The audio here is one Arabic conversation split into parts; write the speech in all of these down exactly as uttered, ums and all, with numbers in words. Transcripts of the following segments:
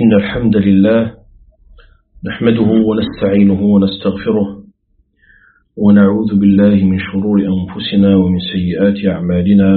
إن الحمد لله نحمده ونستعينه ونستغفره ونعوذ بالله من شرور أنفسنا ومن سيئات أعمالنا.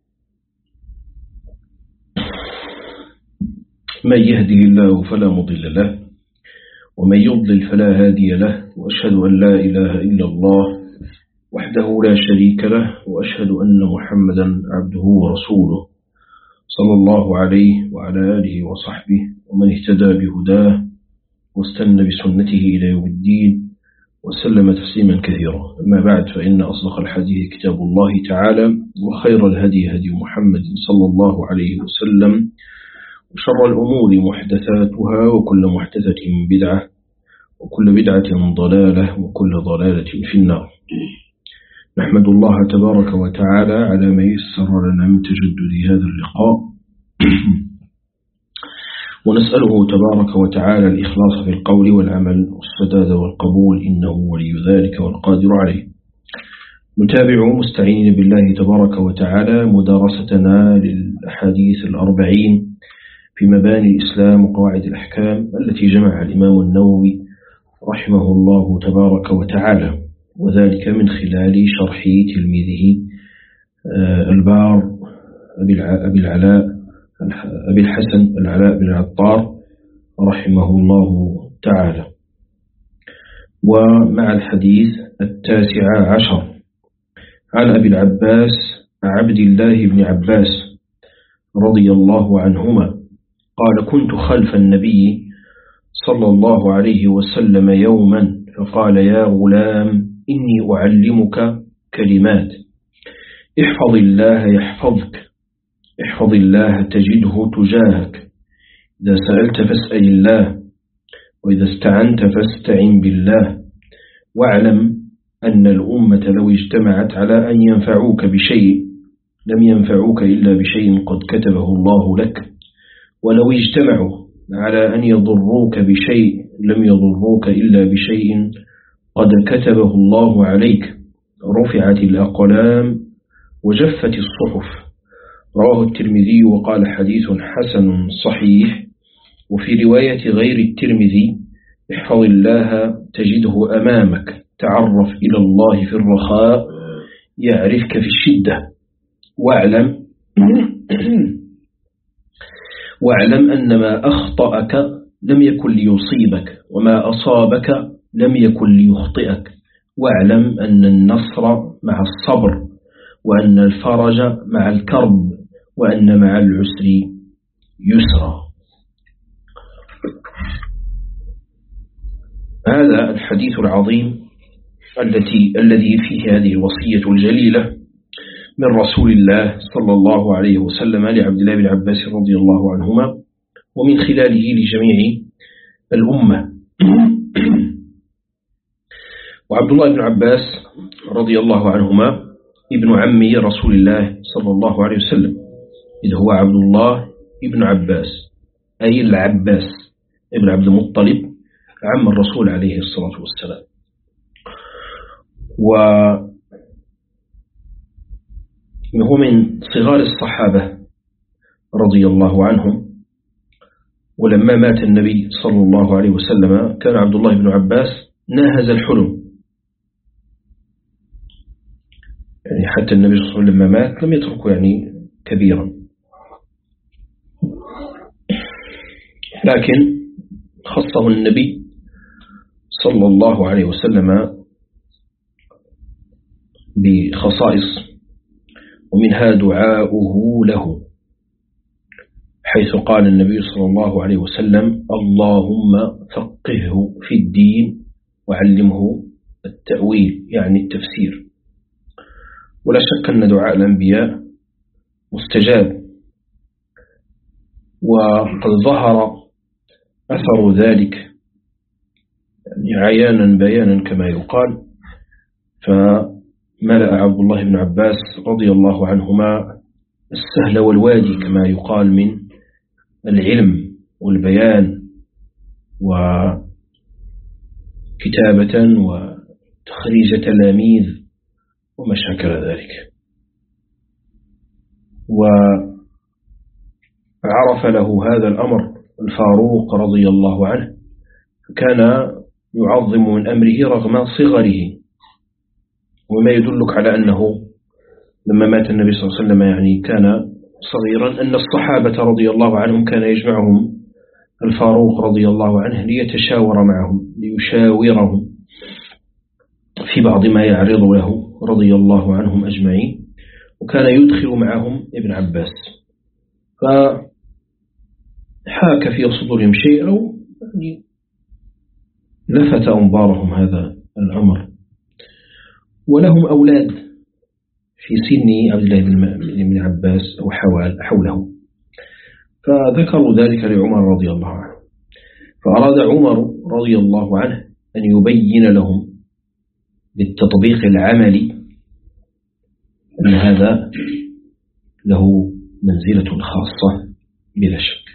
من يهده الله فلا مضل له ومن يضلل فلا هادي له، وأشهد أن لا إله إلا الله وحده لا شريك له، وأشهد أن محمدا عبده ورسوله صلى الله عليه وعلى آله وصحبه ومن اهتدى بهداه واستنى بسنته إلى يوم الدين وسلم تسليما كثيرا. أما بعد، فإن أصدق الحديث كتاب الله تعالى، وخير الهدي هدي محمد صلى الله عليه وسلم، وشر الأمور محدثاتها، وكل محدثة بدعة، وكل بدعة ضلالة، وكل ضلالة في النار. نحمد الله تبارك وتعالى على ما يسر لنا من تجدد هذا اللقاء، ونسأله تبارك وتعالى الإخلاص في القول والعمل والسداد والقبول، إنه ولي ذلك والقادر عليه. نتابع مستعينين بالله تبارك وتعالى مدارستنا للأحاديث الأربعين في مباني الإسلام وقواعد الأحكام التي جمعها الإمام النووي رحمه الله تبارك وتعالى، وذلك من خلال شرح تلميذه البار أبي العلاء أبي الحسن العلاء بن العطار رحمه الله تعالى. ومع الحديث التاسع عشر عن أبي العباس عبد الله بن عباس رضي الله عنهما قال: كنت خلف النبي صلى الله عليه وسلم يوما فقال: يا غلام إني أعلمك كلمات، احفظ الله يحفظك، احفظ الله تجده تجاهك، إذا سألت فاسأل الله، وإذا استعنت فاستعن بالله، واعلم أن الأمة لو اجتمعت على أن ينفعوك بشيء لم ينفعوك إلا بشيء قد كتبه الله لك، ولو اجتمعوا على أن يضروك بشيء لم يضروك إلا بشيء قد كتبه الله عليك، رفعت الأقلام وجفت الصحف. رواه الترمذي وقال: حديث حسن صحيح. وفي رواية غير الترمذي: احفظ الله تجده أمامك، تعرف إلى الله في الرخاء يعرفك في الشدة، واعلم واعلم أن ما أخطأك لم يكن ليصيبك، وما أصابك لم يكن ليخطئك، واعلم أن النصر مع الصبر، وأن الفرج مع الكرب، وأن مع العسر يسرا. هذا الحديث العظيم التي الذي فيه هذه الوصية الجليلة من رسول الله صلى الله عليه وسلم لعبد الله بن عباس رضي الله عنهما، ومن خلاله لجميع الأمة. وعبد الله بن عباس رضي الله عنهما ابن عم رسول الله صلى الله عليه وسلم، إذ هو عبد الله ابن عباس، أي العباس ابن عبد المطلب عم الرسول عليه الصلاة والسلام. وهو من صغار الصحابة رضي الله عنهم. ولما مات النبي صلى الله عليه وسلم كان عبد الله بن عباس ناهز الحلم، يعني حتى النبي صلى الله عليه وسلم لما مات لم يتركه يعني كبيرا، لكن خصه النبي صلى الله عليه وسلم بخصائص، ومنها دعاؤه له، حيث قال النبي صلى الله عليه وسلم: اللهم فقهه في الدين وعلمه التأويل، يعني التفسير. ولا شك أن دعاء الأنبياء مستجاب، وقد ظهر أثر ذلك يعني عيانا بيانا كما يقال. فملأ عبد الله بن عباس رضي الله عنهما السهل والوادي كما يقال من العلم والبيان وكتابة وتخريج تلاميذ وما شاكل ذلك. وعرف له هذا الأمر الفاروق رضي الله عنه كان يعظم من أمره رغم صغره، وما يدلك على أنه لما مات النبي صلى الله عليه وسلم يعني كان صغيرا أن الصحابة رضي الله عنهم كان يجمعهم الفاروق رضي الله عنه ليتشاور معهم ليشاورهم في بعض ما يعرض له رضي الله عنهم أجمعين، وكان يدخل معهم ابن عباس، فحاك في صدورهم شيء أو لفت أنظارهم هذا الأمر. ولهم أولاد في سن عبد الله بن عباس أو حوله، فذكروا ذلك لعمر رضي الله عنه، فأراد عمر رضي الله عنه أن يبين لهم بالتطبيق العملي أن هذا له منزلة خاصة بلا شك.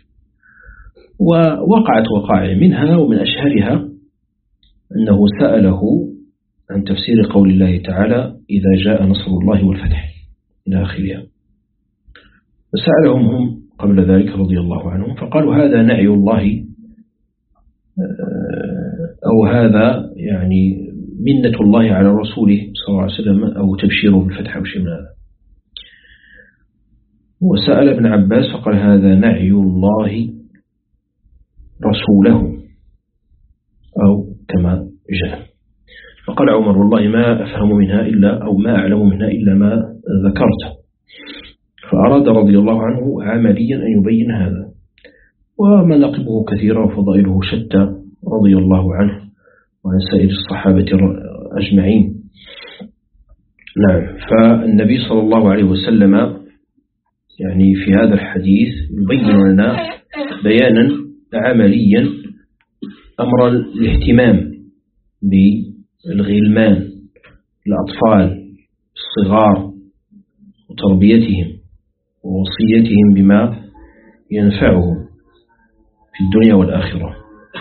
ووقعت وقائع منها، ومن أشهرها أنه سأله عن تفسير قول الله تعالى إذا جاء نصر الله والفتح إلى آخرها، فسألهم هم قبل ذلك رضي الله عنهم فقالوا هذا نعي الله أو هذا يعني منة الله على رسوله صلى الله عليه وسلم أو تبشيره بالفتح أو شيء من هذا. وسأل ابن عباس فقال هذا نعي الله رسوله أو كما جاء. فقال عمر والله ما أفهم منها إلا أو ما أعلم منها إلا ما ذكرت، فأراد رضي الله عنه عمليا أن يبين هذا. ومناقبه كثيرة وفضائله شتى رضي الله عنه وعن سائر الصحابة أجمعين. نعم. فالنبي صلى الله عليه وسلم يعني في هذا الحديث يبين لنا بيانا عمليا أمر الاهتمام بالغلمان الأطفال الصغار وتربيتهم ووصيتهم بما ينفعهم في الدنيا والآخرة.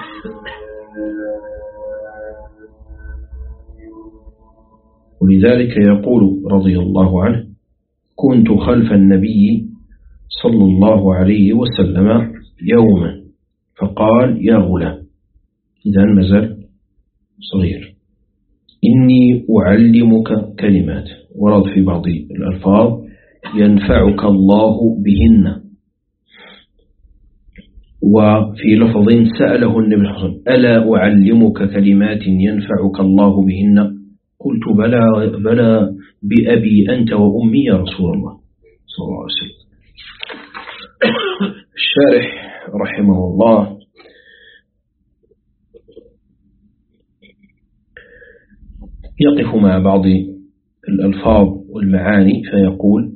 ولذلك يقول رضي الله عنه كنت خلف النبي صلى الله عليه وسلم يوما فقال يا غلام، إذا مازال صغير، إني أعلمك كلمات، ورد في بعض الألفاظ ينفعك الله بهن، وفي لفظ سأله النبي صلى الله عليه وسلم ألا أعلمك كلمات ينفعك الله بهن؟ قلت بلى بلى بأبي أنت وأمي يا رسول الله صلى الله عليه وسلم. الشارح رحمه الله يقف مع بعض الألفاظ والمعاني فيقول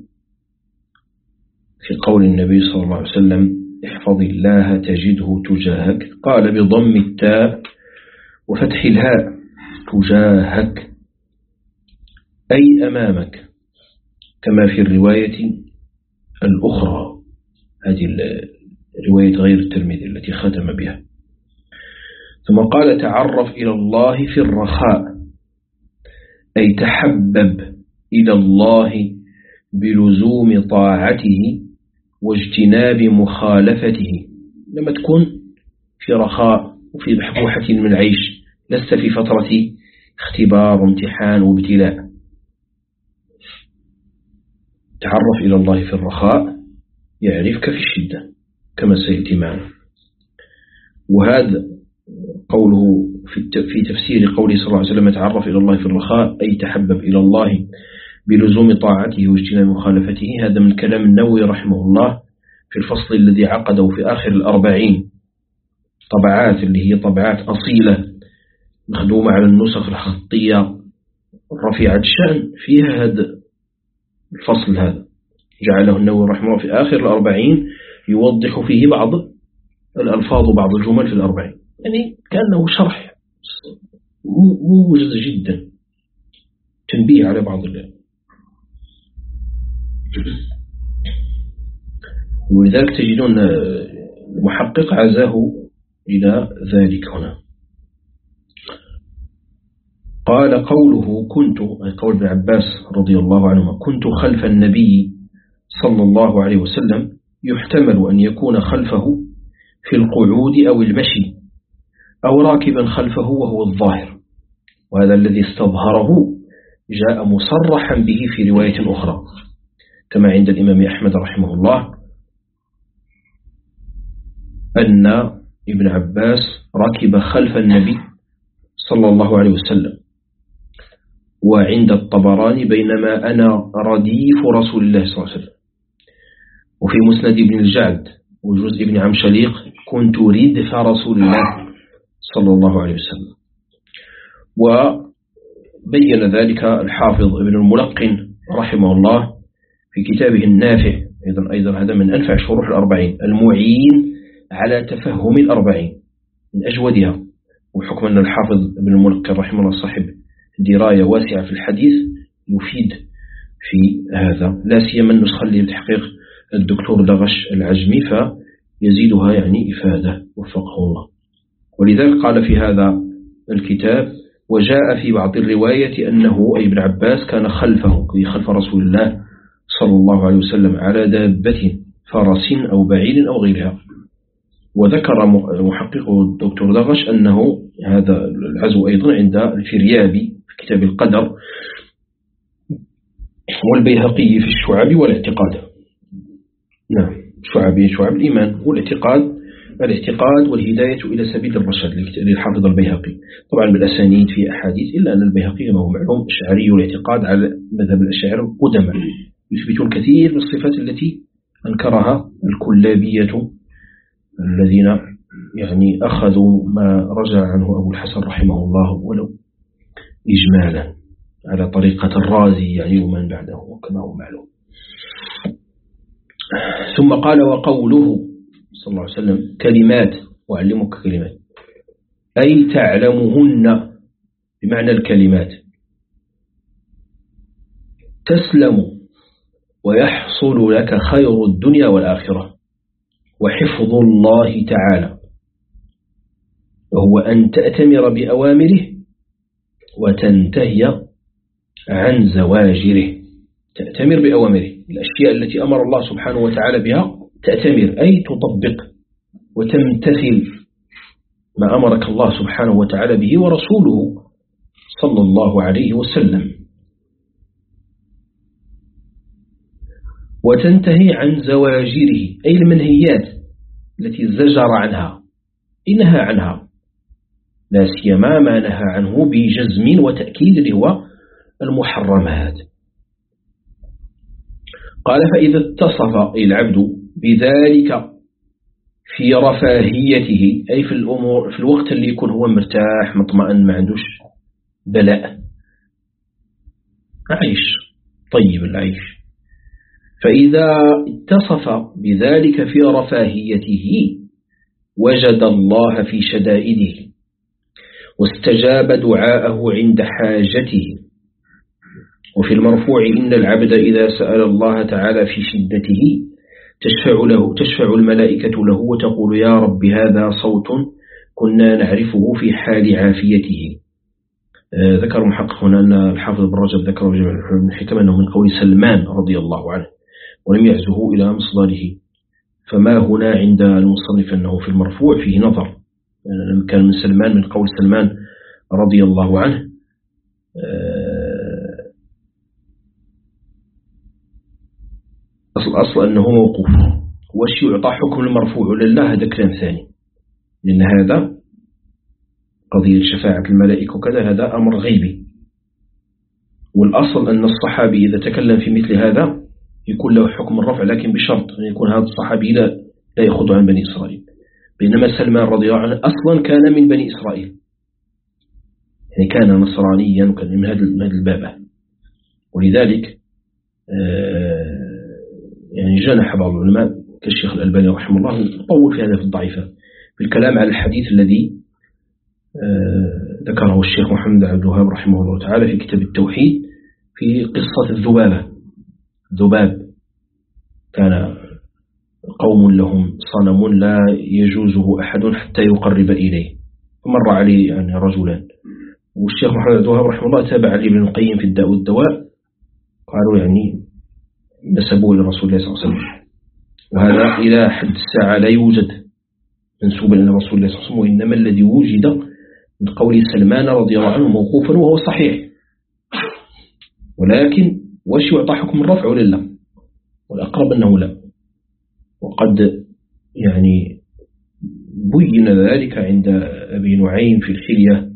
في قول النبي صلى الله عليه وسلم احفظ الله تجده تجاهك، قال بضم التاء وفتح الهاء تجاهك أي أمامك، كما في الرواية الأخرى، هذه الرواية غير الترمذي التي ختم بها. ثم قال تعرف إلى الله في الرخاء أي تحبب إلى الله بلزوم طاعته واجتناب مخالفته. لما تكون في رخاء وفي بحبوحة من العيش، لست في فترة اختبار وامتحان وابتلاء. تعرف إلى الله في الرخاء يعرفك في الشدة كما سيأتي معنا. وهذا قوله في تفسير قوله صلى الله عليه وسلم تعرف إلى الله في الرخاء أي تحبب إلى الله بلزوم طاعته واجتناب مخالفته، هذا من كلام النووي رحمه الله في الفصل الذي عقده في آخر الأربعين، طبعات اللي هي طبعات أصيلة مخدومة على النسخ الخطية رفيعة الشأن، فيها هذا الفصل هذا جعله النووي رحمه الله في آخر الأربعين يوضح فيه بعض الألفاظ وبعض الجمل في الأربعين، يعني كأنه شرح موجز جدا، تنبيه على بعض الله. ولذلك تجدون المحقق عزاه إلى ذلك هنا. قال قوله كنت، قول ابن عباس رضي الله عنهما كنت خلف النبي صلى الله عليه وسلم، يحتمل أن يكون خلفه في القعود أو المشي أو راكبا خلفه وهو الظاهر، وهذا الذي استظهره جاء مصرحا به في رواية أخرى كما عند الإمام أحمد رحمه الله أن ابن عباس ركب خلف النبي صلى الله عليه وسلم، وعند الطبراني بينما أنا رديف رسول الله صلى الله عليه وسلم، وفي مسند ابن الجعد وجزء ابن عمشليق كنت ردف رسول الله صلى الله عليه وسلم. وبين ذلك الحافظ ابن الملقن رحمه الله في كتابه النافع، أيضا أيضا هذا من أنفع شروح الأربعين المعين على تفهم الأربعين من أجودها، وحكم أن الحافظ ابن الملقن رحمه الله صاحب دراية واسعة في الحديث يفيد في هذا، لا سيما النسخة اللي بتحقيق الدكتور دغش العجمي فيزيدها يعني إفادة وفقه الله. ولذلك قال في هذا الكتاب: وجاء في بعض الرواية أنه أي ابن عباس كان خلفه خلف رسول الله صلى الله عليه وسلم على دابة فرس أو بعير أو غيرها. وذكر محققه الدكتور دغش أنه هذا العزو أيضا عند الفريابي في كتاب القدر والبيهقي في الشعاب والاعتقاد. نعم، شعابي شعاب الإيمان والاعتقاد، الاعتقاد والهداية إلى سبيل الرشاد للحافظ البيهقي، طبعا بالأسانيد في أحاديث، إلا أن البيهقي ما هو معلوم أشعري والاعتقاد على مذهب الأشاعرة القدماء، يثبتون الكثير من الصفات التي أنكرها الكلابية الذين يعني أخذوا ما رجع عنه أبو الحسن رحمه الله ولو إجمالا على طريقة الرازي يعني ومن بعده وكما هو معلوم. ثم قال: وقوله صلى الله عليه وسلم كلمات وأعلمك كلمات، أي تعلمهن بمعنى الكلمات، تسلم ويحصل لك خير الدنيا والآخرة وحفظ الله تعالى، وهو أن تأتمر بأوامره وتنتهي عن زواجره. تأتمر بأوامره، الأشياء التي أمر الله سبحانه وتعالى بها تأتمر أي تطبق وتمتثل ما أمرك الله سبحانه وتعالى به ورسوله صلى الله عليه وسلم، وتنتهي عن زواجره أي المنهيات التي زجر عنها إنها عنها، لا سيما ما نهى عنه بجزم وتأكيد اللي هو المحرمات. قال: فإذا اتصف العبد بذلك في رفاهيته أي في الأمور في الوقت اللي يكون هو مرتاح مطمئن ما عندوش بلاء، عيش طيب العيش، فإذا اتصف بذلك في رفاهيته وجد الله في شدائده واستجاب دعاءه عند حاجته. وفي المرفوع: إن العبد إذا سأل الله تعالى في شدته تشفع له تشفع الملائكة له وتقول: يا رب هذا صوت كنا نعرفه في حال عافيته. آه ذكر محقق هنا أن الحافظ بن رجب ذكر في الحكم أنه من قول سلمان رضي الله عنه ولم يعزه إلى مصدره، فما هنا عند المصنف أنه في المرفوع فيه نظر، يعني كان من سلمان من قول سلمان رضي الله عنه. أصل أصل أنه موقوف، وش يعطى حكم المرفوع لله هذا كلام ثاني، لأن هذا قضية شفاعة الملائكة وكذا هذا أمر غيبي، والأصل أن الصحابي إذا تكلم في مثل هذا يكون له حكم الرفع، لكن بشرط أن يكون هذا الصحابي لا, لا يأخذ عن بني إسرائيل، بينما سلمان رضي الله عنه أصلا كان من بني إسرائيل، يعني كان نصرانيا وكان من هذا الباب، ولذلك يعني جنح بعض العلماء كالشيخ الألباني رحمه الله طول في هذا في الضعيفة بالكلام على الحديث الذي ذكره الشيخ محمد عبد الوهاب رحمه الله تعالى في كتاب التوحيد في قصة الذبابة. ذباب كان قوم لهم صنم لا يجوزه أحد حتى يقرب إليه، فمر عليه يعني رجلان، والشيخ محمد عبد الوهاب رحمه الله تابع علي بن القيم في الداء والدواء، قالوا يعني نسبوه لرسول الله صلى الله عليه وسلم، وهذا إلى حد الساعة لا يوجد منسوبا إلى رسول الله صلى الله عليه وسلم، وإنما الذي وجد من قول سلمان رضي الله عنه موقوفا وهو صحيح، ولكن وش يعطى حكم الرفع ولا لا؟ والأقرب أنه لا. وقد يعني بين ذلك عند أبي نعيم في الحلية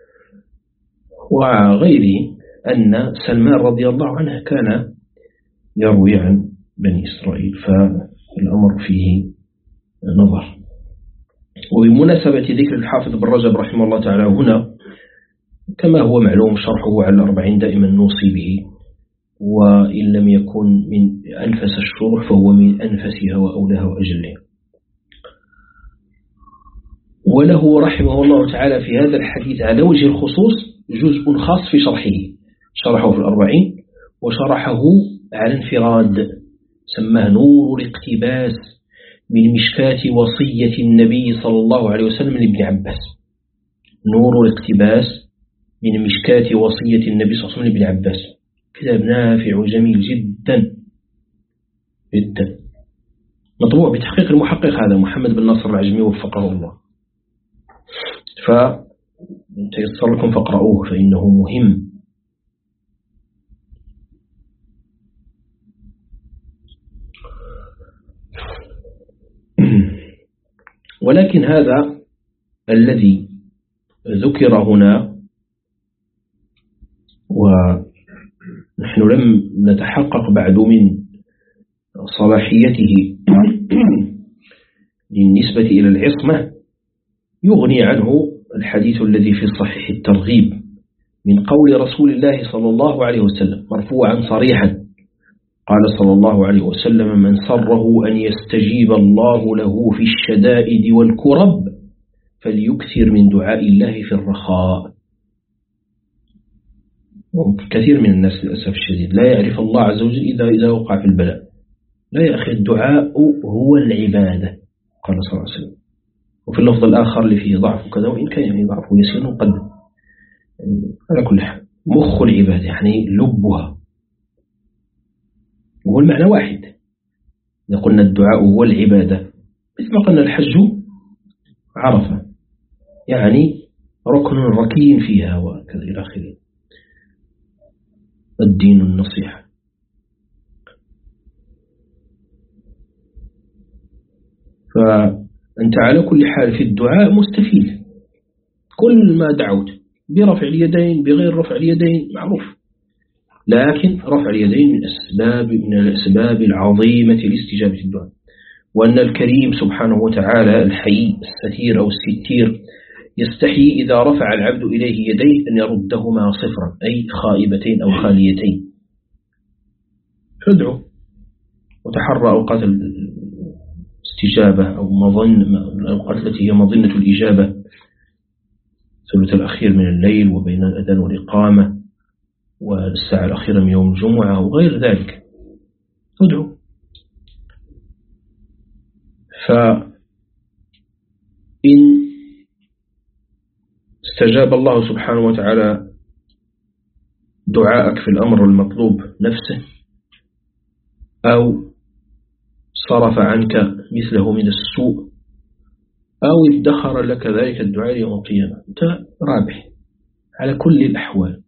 وغيره أن سلمان رضي الله عنه كان يروي عن بني إسرائيل، فالأمر فيه نظر. وبمناسبة ذكر الحافظ بن رجب رحمه الله تعالى هنا، كما هو معلوم شرحه على الأربعين دائما نوصي به، وإن لم يكن من أنفس الشروح فهو من أنفسها وأولها وأجلها. وله رحمه الله تعالى في هذا الحديث على وجه الخصوص جزء خاص في شرحه، شرحه في الأربعين وشرحه على انفراد، سماه نور الاقتباس من مشكاة وصية النبي صلى الله عليه وسلم لابن عباس. نور الاقتباس من مشكاة وصية النبي صلى الله عليه وسلم لابن عباس، كتاب نافع وجميل جدا جدا، مطبوع بتحقيق المحقق هذا محمد بن ناصر العجمي وفقه الله، فتيسر لكم فاقرؤوه فإنه مهم. ولكن هذا الذي ذكر هنا ونحن لم نتحقق بعد من صلاحيته بالنسبة إلى العصمة، يغني عنه الحديث الذي في صحيح الترغيب من قول رسول الله صلى الله عليه وسلم مرفوعا صريحا، قال صلى الله عليه وسلم: من سره أن يستجيب الله له في الشدائد والكرب فليكثر من دعاء الله في الرخاء. كثير من الناس للأسف الشديد لا يعرف الله عز وجل إذا إذا وقع في البلاء. لا يا أخي، الدعاء هو العبادة، قال صلى الله عليه وسلم. وفي اللفظ الآخر اللي فيه ضعف وكذا، وإن كان يعني ضعف يسير نقدم، يعني على كل حال مخ العبادة يعني لبها، هو المعنى واحد. إذا قلنا الدعاء هو العبادة مثل ما قلنا الحج عرفة، يعني ركن ركين فيها وكذا إلى آخره. الدين النصيحة. فأنت على كل حال في الدعاء مستفيد، كل ما دعوت برفع اليدين بغير رفع اليدين معروف، لكن رفع اليدين من أسباب من الأسباب العظيمة لاستجابة الدعاء. وأن الكريم سبحانه وتعالى الحي الستير أو الستير يستحي إذا رفع العبد إليه يديه أن يردهما صفرا، أي خائبتين أو خاليتين. فادعو وتحرى أوقات الاستجابة أو مظن الأوقات التي هي مظنة الإجابة، الثلث الأخير من الليل وبين الأذان والإقامة والساعة الأخيرة من يوم الجمعة وغير ذلك. ادعو. فإن استجاب الله سبحانه وتعالى دعاءك في الأمر المطلوب نفسه، أو صرف عنك مثله من السوء، أو ادخر لك ذلك الدعاء يوم القيامة، أنت رابح على كل الأحوال.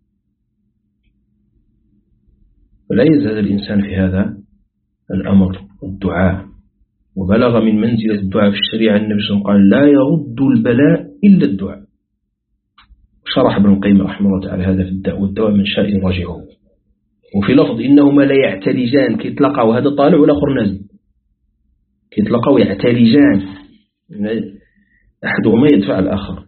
فلا يزهد الإنسان في هذا الأمر الدعاء. وبلغ من منزلة الدعاء في الشريعة النبي صلى الله عليه وسلم قال: لا يرد البلاء إلا الدعاء. شرح ابن القيم رحمه الله تعالى هذا في الداء والدواء، من شاء يراجعه. وفي لفظ: إنهما لا يعتلجان، كيتلقوا هذا طالع والآخر نازل، كيتلقوا يعتلجان، أحدهما يدفع الآخر.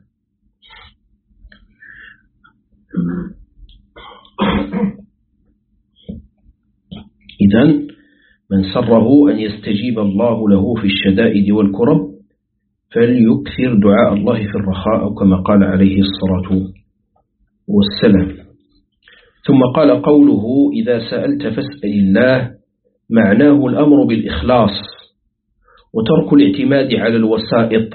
إذن من سره أن يستجيب الله له في الشدائد والكرب فليكثر دعاء الله في الرخاء، أو كما قال عليه الصلاة والسلام. ثم قال: قوله إذا سألت فاسأل الله، معناه الأمر بالإخلاص وترك الاعتماد على الوسائط،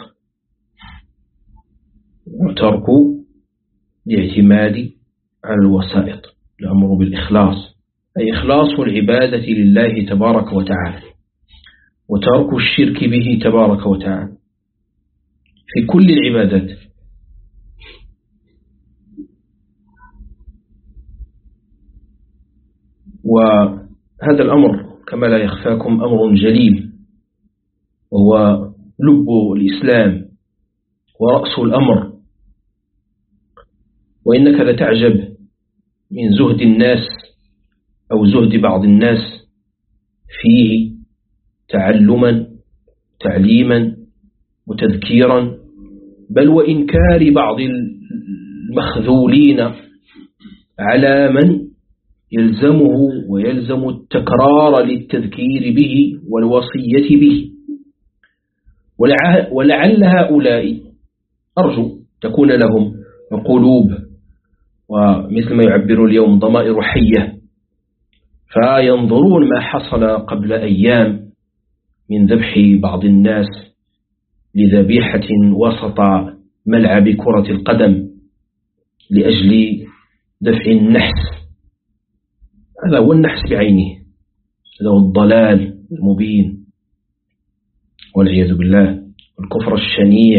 وترك الاعتماد على الوسائط، الأمر بالإخلاص أي إخلاص العبادة لله تبارك وتعالى، وترك الشرك به تبارك وتعالى. في كل العبادات. وهذا الأمر كما لا يخفاكم أمر جليل، وهو لب الإسلام ورأس الأمر. وإنك لتعجب من زهد الناس أو زهد بعض الناس فيه تعلما تعليما وتذكيرا، بل وإنكار بعض المخذولين على من يلزمه ويلزم التكرار للتذكير به والوصية به. ولعل هؤلاء أرجو تكون لهم قلوب ومثل ما يعبر اليوم ضمائر حية، فينظرون ما حصل قبل أيام من ذبح بعض الناس لذبيحة وسط ملعب كرة القدم لأجل دفع النحس. هذا هو النحس بعينه، هذا هو الضلال المبين والعياذ بالله، والكفر الشنيع،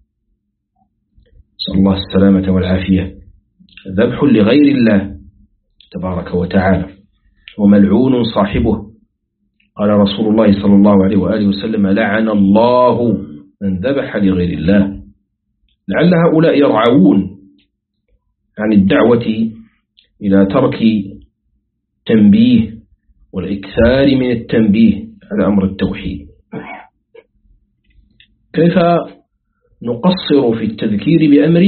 نسأل الله السلامة والعافية. ذبح لغير الله تبارك وتعالى وملعون صاحبه. قال رسول الله صلى الله عليه وآله وسلم: لعن الله من ذبح لغير الله. لعل هؤلاء يرعون عن الدعوة إلى ترك تنبيه والإكثار من التنبيه على أمر التوحيد. كيف نقصر في التذكير بأمر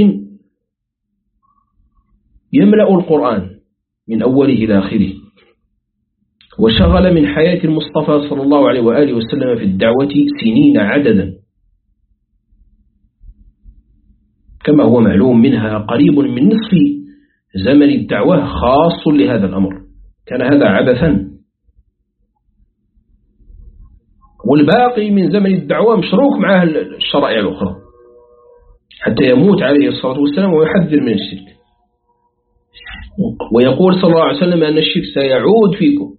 يملأ القرآن من أوله إلى آخره، وشغل من حياة المصطفى صلى الله عليه وآله وسلم في الدعوة سنين عددا، كما هو معلوم منها قريب من نصف زمن الدعوة خاص لهذا الأمر. كان هذا عبثا، والباقي من زمن الدعوة مشروك معه الشرائع الأخرى حتى يموت عليه الصلاة والسلام ويحذر من الشرك، ويقول صلى الله عليه وسلم أن الشرك سيعود فيكم.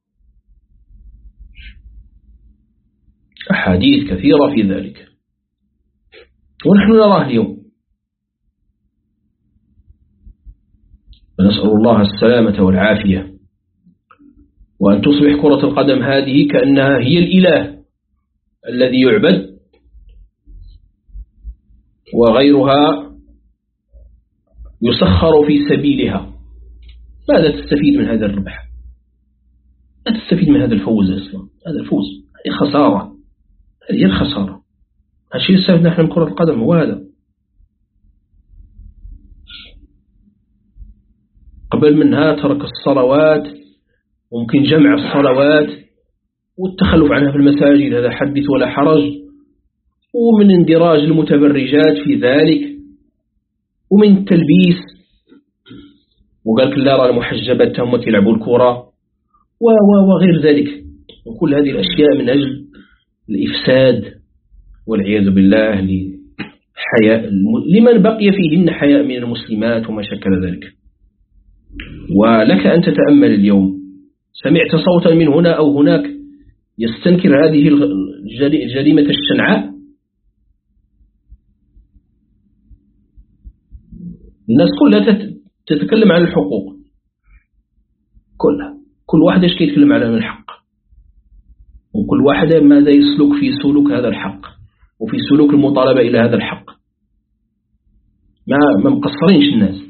أحاديث كثيرة في ذلك ونحن نراه اليوم، ونسأل الله السلامة والعافية. وأن تصبح كرة القدم هذه كأنها هي الإله الذي يعبد، وغيرها يسخر في سبيلها. ماذا تستفيد من هذا الربح؟ لا تستفيد من هذا الفوز أصلا. هذا الفوز هذه خسارة، هذه الخسارة. الشيء السبب نحن من كرة القدم هو هذا. قبل منها ترك الصلوات، ممكن جمع الصلوات والتخلف عنها في المساجد، هذا حدث ولا حرج، ومن اندراج المتبرجات في ذلك، ومن التلبيس، وقالك لا رأى المحجبات هم يلعبوا الكرة وغير ذلك، وكل هذه الأشياء من أجل الإفساد والعياذ بالله لحياء لمن بقي فيهن حياء من المسلمات وما شكل ذلك. ولك أن تتأمل اليوم، سمعت صوتا من هنا أو هناك يستنكر هذه الجريمة الشنعاء؟ الناس كلها تتكلم عن الحقوق، كلها كل واحد ايش يتكلم على الحق، وكل واحد ماذا يسلك في سلوك هذا الحق وفي سلوك المطالبة إلى هذا الحق. ما ما مقصرينش الناس،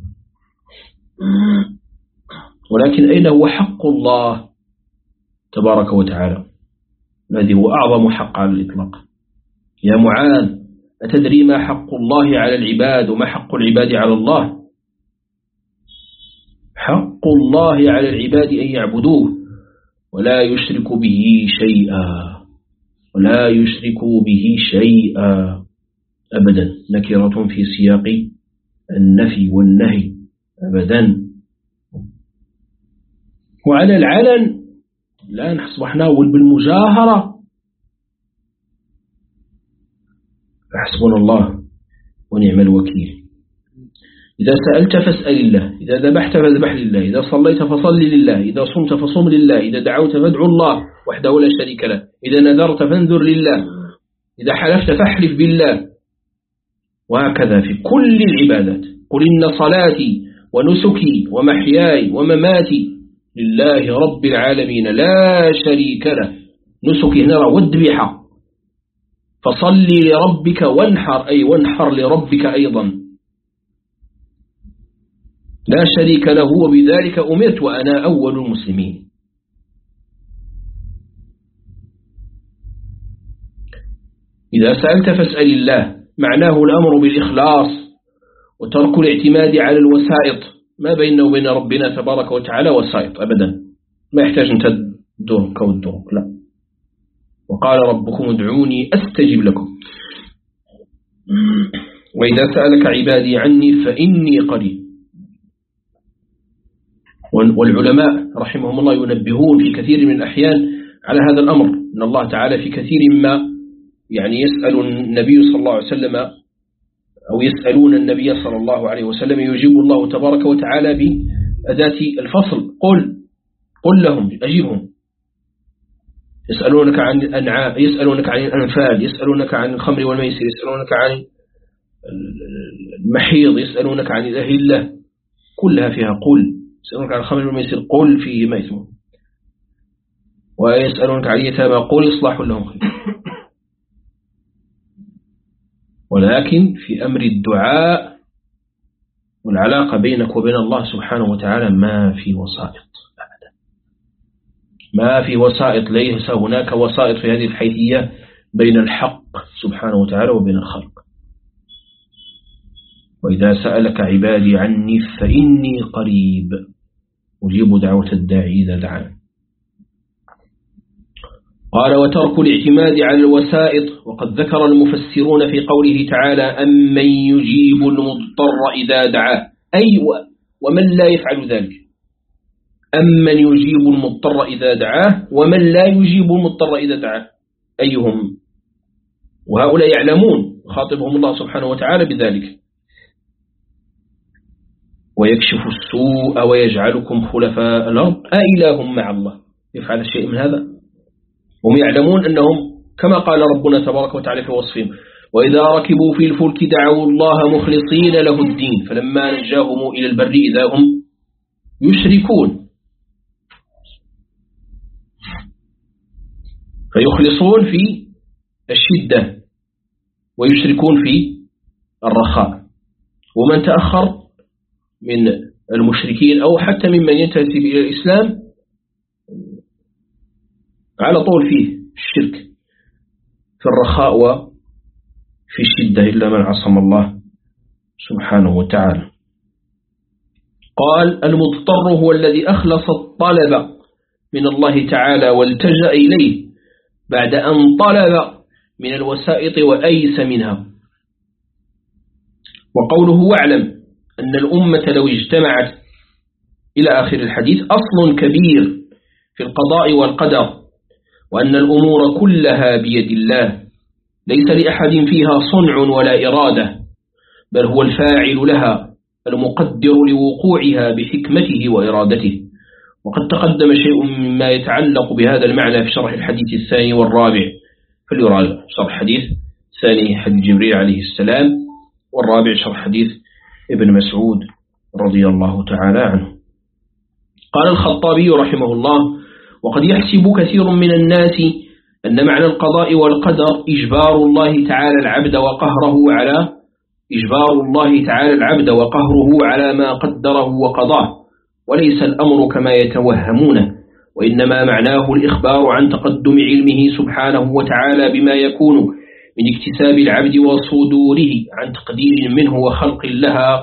ولكن أين هو حق الله تبارك وتعالى الذي هو أعظم حق على الإطلاق؟ يا معاذ أتدري ما حق الله على العباد وما حق العباد على الله؟ حق الله على العباد أن يعبدوه ولا يشركوا به شيئا، ولا يشركوا به شيئا أبدا. نكرة في سياق النفي والنهي أبدا. وعلى العلن لا نصبح ناول بالمجاهرة، فحسبنا الله ونعم الوكيل. إذا سألت فاسأل الله، إذا ذبحت فاذبح لله، إذا صليت فصل لله، إذا صمت فصم لله، إذا دعوت فادعو الله وحده لا شريك له، إذا نذرت فانذر لله، إذا حلفت فاحلف بالله، وهكذا في كل العبادات. قل إن صلاتي ونسكي ومحياي ومماتي لله رب العالمين لا شريك له. نسكي هنا والذبيحة، فصلي لربك وانحر، أي وانحر لربك أيضا لا شريك له، وبذلك أمرت وأنا أول المسلمين. إذا سألت فاسأل الله، معناه الأمر بالإخلاص وترك الاعتماد على الوسائط، ما بيننا وبين ربنا تبارك وتعالى وسائط أبدا، ما يحتاج أن تدور كودور، لا. وقال ربكم ادعوني أستجب لكم. وإذا سألك عبادي عني فإني قريب. والعلماء رحمهم الله ينبهون في كثير من الأحيان على هذا الأمر، إن الله تعالى في كثير ما يعني يسأل النبي صلى الله عليه وسلم أو يسألون النبي صلى الله عليه وسلم، يجيب الله تبارك وتعالى بأداة الفصل، قل قل لهم أجيبهم. يسألونك عن الأنعام، يسألونك عن الأنفال، يسألونك عن الخمر والميسر، يسألونك عن المحيض، يسألونك عن الأهلة، كلها فيها قل. يسألونك عن الخمر والميسر قل فيه ما اسمه، ويسألونك عن اليتامى قل إصلاح لهم خير. ولكن في أمر الدعاء والعلاقة بينك وبين الله سبحانه وتعالى ما في وسائط أبدا، ما في وسائط، ليس هناك وسائط في هذه الحيثية بين الحق سبحانه وتعالى وبين الخلق. وإذا سألك عبادي عني فإني قريب أجيب دعوة الداعي إذا دعان. قال وترك الاعتماد على الوسائط، وقد ذكر المفسرون في قوله تعالى أمن يجيب المضطر إذا دعاه، أي ومن لا يفعل ذلك، أمن يجيب المضطر إذا دعاه ومن لا يجيب المضطر إذا دعاه، أيهم؟ وهؤلاء يعلمون، خاطبهم الله سبحانه وتعالى بذلك. ويكشف السوء ويجعلكم خلفاء الأرض أإله مع الله يفعل شيء من هذا؟ هم يعلمون أنهم كما قال ربنا تبارك وتعالى في وصفهم وإذا ركبوا في الفلك دعوا الله مخلصين له الدين فلما نجاهم إلى البر إذا هم يشركون. فيخلصون في الشدة ويشركون في الرخاء. ومن تأخر من المشركين أو حتى ممن ينتسب إلى الإسلام على طول فيه الشرك في الرخاء وفي الشدة إلا من عصم الله سبحانه وتعالى. قال المضطر هو الذي أخلص الطلب من الله تعالى والتجأ إليه بعد أن طلب من الوسائط وأيس منها. وقوله واعلم أن الأمة لو اجتمعت إلى آخر الحديث أصل كبير في القضاء والقدر، وأن الأمور كلها بيد الله ليس لأحد فيها صنع ولا إرادة، بل هو الفاعل لها المقدر لوقوعها بحكمته وإرادته. وقد تقدم شيء مما يتعلق بهذا المعنى في شرح الحديث الثاني والرابع، فليراجع شرح حديث ثاني حديث جبريل عليه السلام، والرابع شرح حديث ابن مسعود رضي الله تعالى عنه. قال الخطابي رحمه الله وقد يحسب كثير من الناس أن معنى القضاء والقدر إجبار الله تعالى العبد وقهره على إجبار الله تعالى العبد وقهره على ما قدره وقضاه، وليس الأمر كما يتوهمونه، وإنما معناه الإخبار عن تقدم علمه سبحانه وتعالى بما يكون من اكتساب العبد وصدوره عن تقدير منه وخلق لها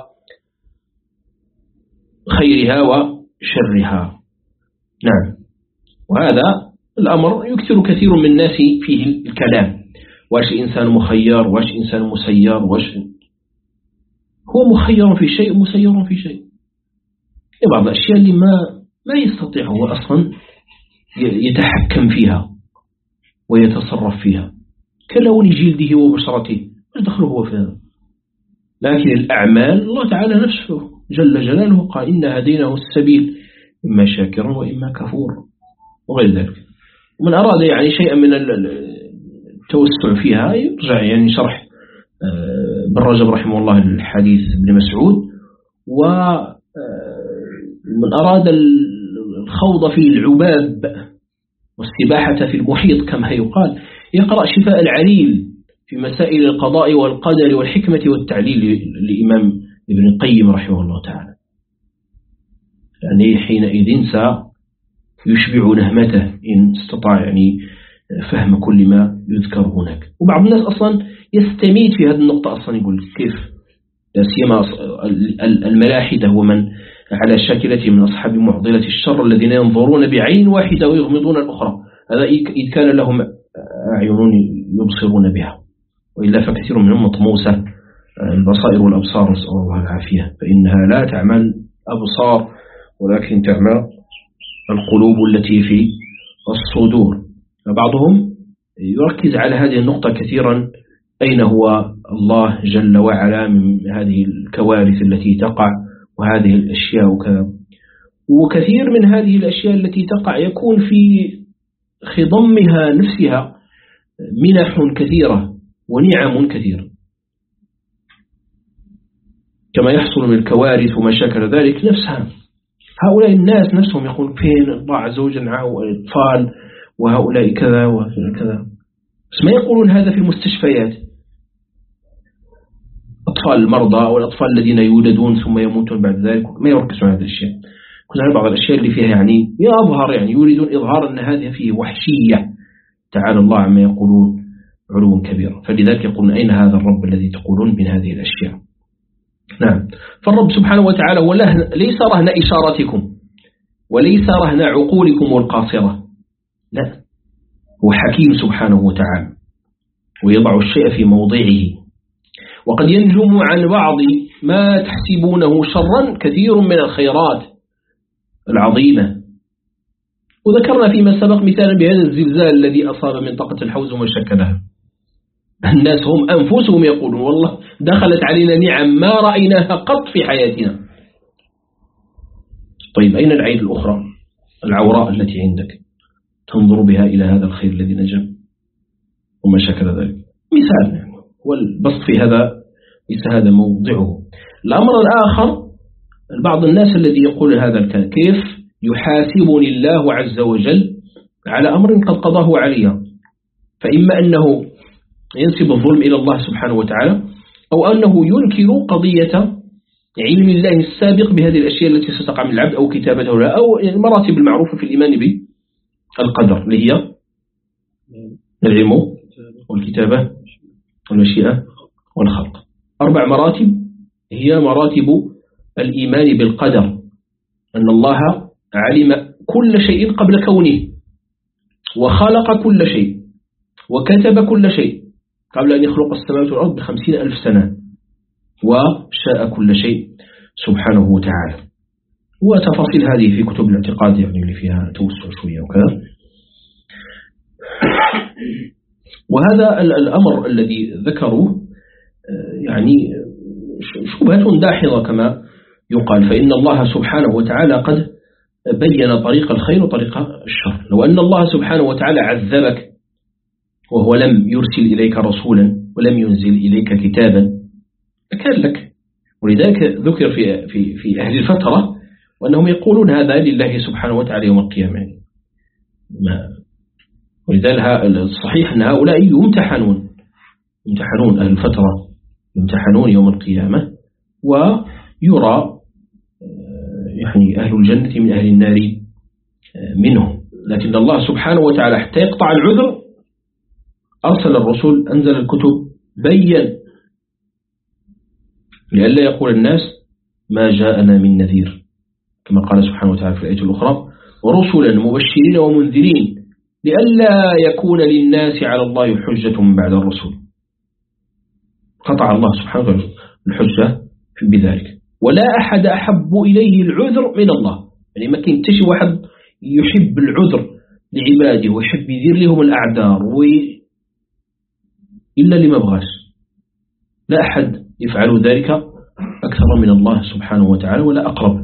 خيرها وشرها. نعم، وهذا الأمر يكثر كثير من الناس فيه الكلام، واش إنسان مخير، واش إنسان مسير، واش هو مخير في شيء مسير في شيء. بعض الأشياء اللي ما ما يستطيع هو أصلا يتحكم فيها ويتصرف فيها كلون جلده وبشرته، ما دخله هو في هذا. لكن الأعمال الله تعالى نفسه جل جلاله قال إنا هديناه السبيل إما شاكرا وإما كفورا وغير ذلك. ومن أراد يعني شيء من التوسع فيها يرجع يعني شرح ابن رجب رحمه الله الحديث ابن مسعود، ومن أراد الخوض في العباب والسباحة في المحيط كما يقال يقرأ شفاء العليل في مسائل القضاء والقدر والحكمة والتعليل للإمام ابن القيم رحمه الله تعالى. يعني حينئذ سيشبع نهمته إن استطاع يعني فهم كل ما يذكر هناك. وبعض الناس أصلا يستميت في هذه النقطة، أصلا يقول كيف لا سيما الملاحدة ومن على شاكلته من أصحاب معضلة الشر الذين ينظرون بعين واحدة ويغمضون الأخرى، هذا إذ كان لهم أعين يبصرون بها، وإلا فكثير منهم مطموسة البصائر والأبصار، نسأل الله العافية، فإنها لا تعمل أبصار ولكن تعمل القلوب التي في الصدور. فبعضهم يركز على هذه النقطة كثيرا، أين هو الله جل وعلا من هذه الكوارث التي تقع وهذه الأشياء وكذا. وكثير من هذه الأشياء التي تقع يكون في خضمها نفسها منح كثيرة ونعم كثيرة، كما يحصل من الكوارث وما شاكل ذلك نفسها. هؤلاء الناس نفسهم يقول فين الله عز وجل معه الأطفال وهؤلاء كذا وكذا، بس ما يقولون هذا في المستشفيات، أطفال المرضى والأطفال الذين يولدون ثم يموتون بعد ذلك، ما يركزون على هذه الأشياء. كنا بعض الأشياء اللي فيها يعني يظهر يعني يريدون إظهار أن هذه فيه وحشية، تعالى الله عما يقولون علوا كبيرا. فلذلك يقولون أين هذا الرب الذي تقولون من هذه الأشياء؟ نعم، فالرب سبحانه وتعالى هو ليس رهن إشارتكم وليس رهن عقولكم القاصرة، لا، هو حكيم سبحانه وتعالى ويضع الشيء في موضعه. وقد ينجم عن بعض ما تحسبونه شرا كثير من الخيرات العظيمة. وذكرنا فيما سبق مثالا بهذا الزلزال الذي أصاب منطقة الحوز وما شكلها، الناس هم أنفسهم يقولون والله دخلت علينا نعم ما رأيناها قط في حياتنا. طيب أين العين الأخرى العوراء التي عندك تنظر بها إلى هذا الخير الذي نجم وما شكل ذلك؟ مثال، والبسط في هذا ليس هذا موضعه. الأمر الآخر، بعض الناس الذي يقول هذا الكلام، كيف يحاسبني الله عز وجل على أمر قد قضاه علي؟ فإما أنه ينسب الظلم إلى الله سبحانه وتعالى، أو أنه ينكر قضية علم الله السابق بهذه الأشياء التي ستقع من العبد أو كتابته له، أو المراتب المعروفة في الإيمان بالقدر اللي هي العلم والكتابة والمشيئة والخلق. أربع مراتب هي مراتب الإيمان بالقدر، أن الله علم كل شيء قبل كونه، وخلق كل شيء، وكتب كل شيء قبل أن يخلق السماوات والأرض بخمسين ألف سنة، وشاء كل شيء سبحانه وتعالى. وتفاصيل هذه في كتب الاعتقاد يعني اللي فيها توسع شوية وكذا. وهذا الأمر الذي ذكروه يعني شبهة داحضة كما يقال، فإن الله سبحانه وتعالى قد بين طريق الخير وطريق الشر. لو أن الله سبحانه وتعالى عذبك وهو لم يرسل إليك رسولا ولم ينزل إليك كتابا لكان لك. ولذلك ذكر في في في أهل الفترة وأنهم يقولون هذا لله سبحانه وتعالى يوم القيامة. ما ولذلك الصحيح أن هؤلاء يمتحنون يمتحنون أهل الفترة يمتحنون يوم القيامة، ويرى يعني أهل الجنة من أهل النار منهم. لكن الله سبحانه وتعالى حتى يقطع العذر أرسل الرسول، أنزل الكتب، بين لئلا يقول الناس ما جاءنا من نذير، كما قال سبحانه وتعالى في الآية الأخرى ورسلا مبشرين ومنذرين لئلا يكون للناس على الله حجة من بعد الرسول. قطع الله سبحانه وتعالى الحجة بذلك. ولا أحد أحب إليه العذر من الله، يعني ما كان تشي واحد يحب العذر لعباده ويحب يدير لهم الأعذار وي... إلا لما بغاش. لا أحد يفعل ذلك أكثر من الله سبحانه وتعالى ولا أقرب.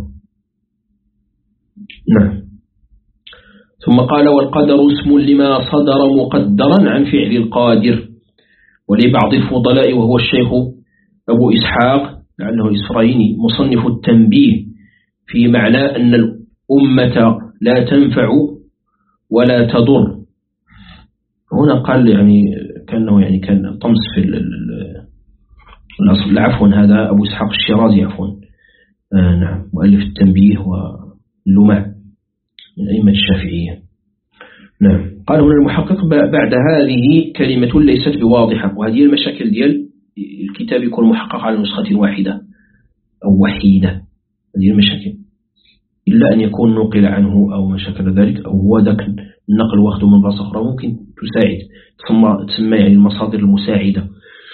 نعم. ثم قال والقدر اسم لما صدر مقدرا عن فعل القادر، ولبعض الفضلاء وهو الشيخ أبو إسحاق لعله الإسرائيلي مصنف التنبيه في معنى أن الأمة لا تنفع ولا تضر. هنا قال يعني كأنه يعني كان طمس في الأصل. عفوا هذا أبو إسحاق الشيرازي عفوا آه نعم مؤلف التنبيه واللمع من أئمة الشافعية. نعم. قال هنا المحقق بعد هذه كلمة ليست بواضحة، وهذه المشاكل ديال الكتاب يكون محقق على نسخة واحدة أو وحيدة، هذه المشاكل إلا أن يكون نقل عنه أو ما شكل ذلك، أو هو ذاك النقل واخده من بلاصة أخرى ممكن تساعد تسمى تسمى يعني المصادر المساعدة.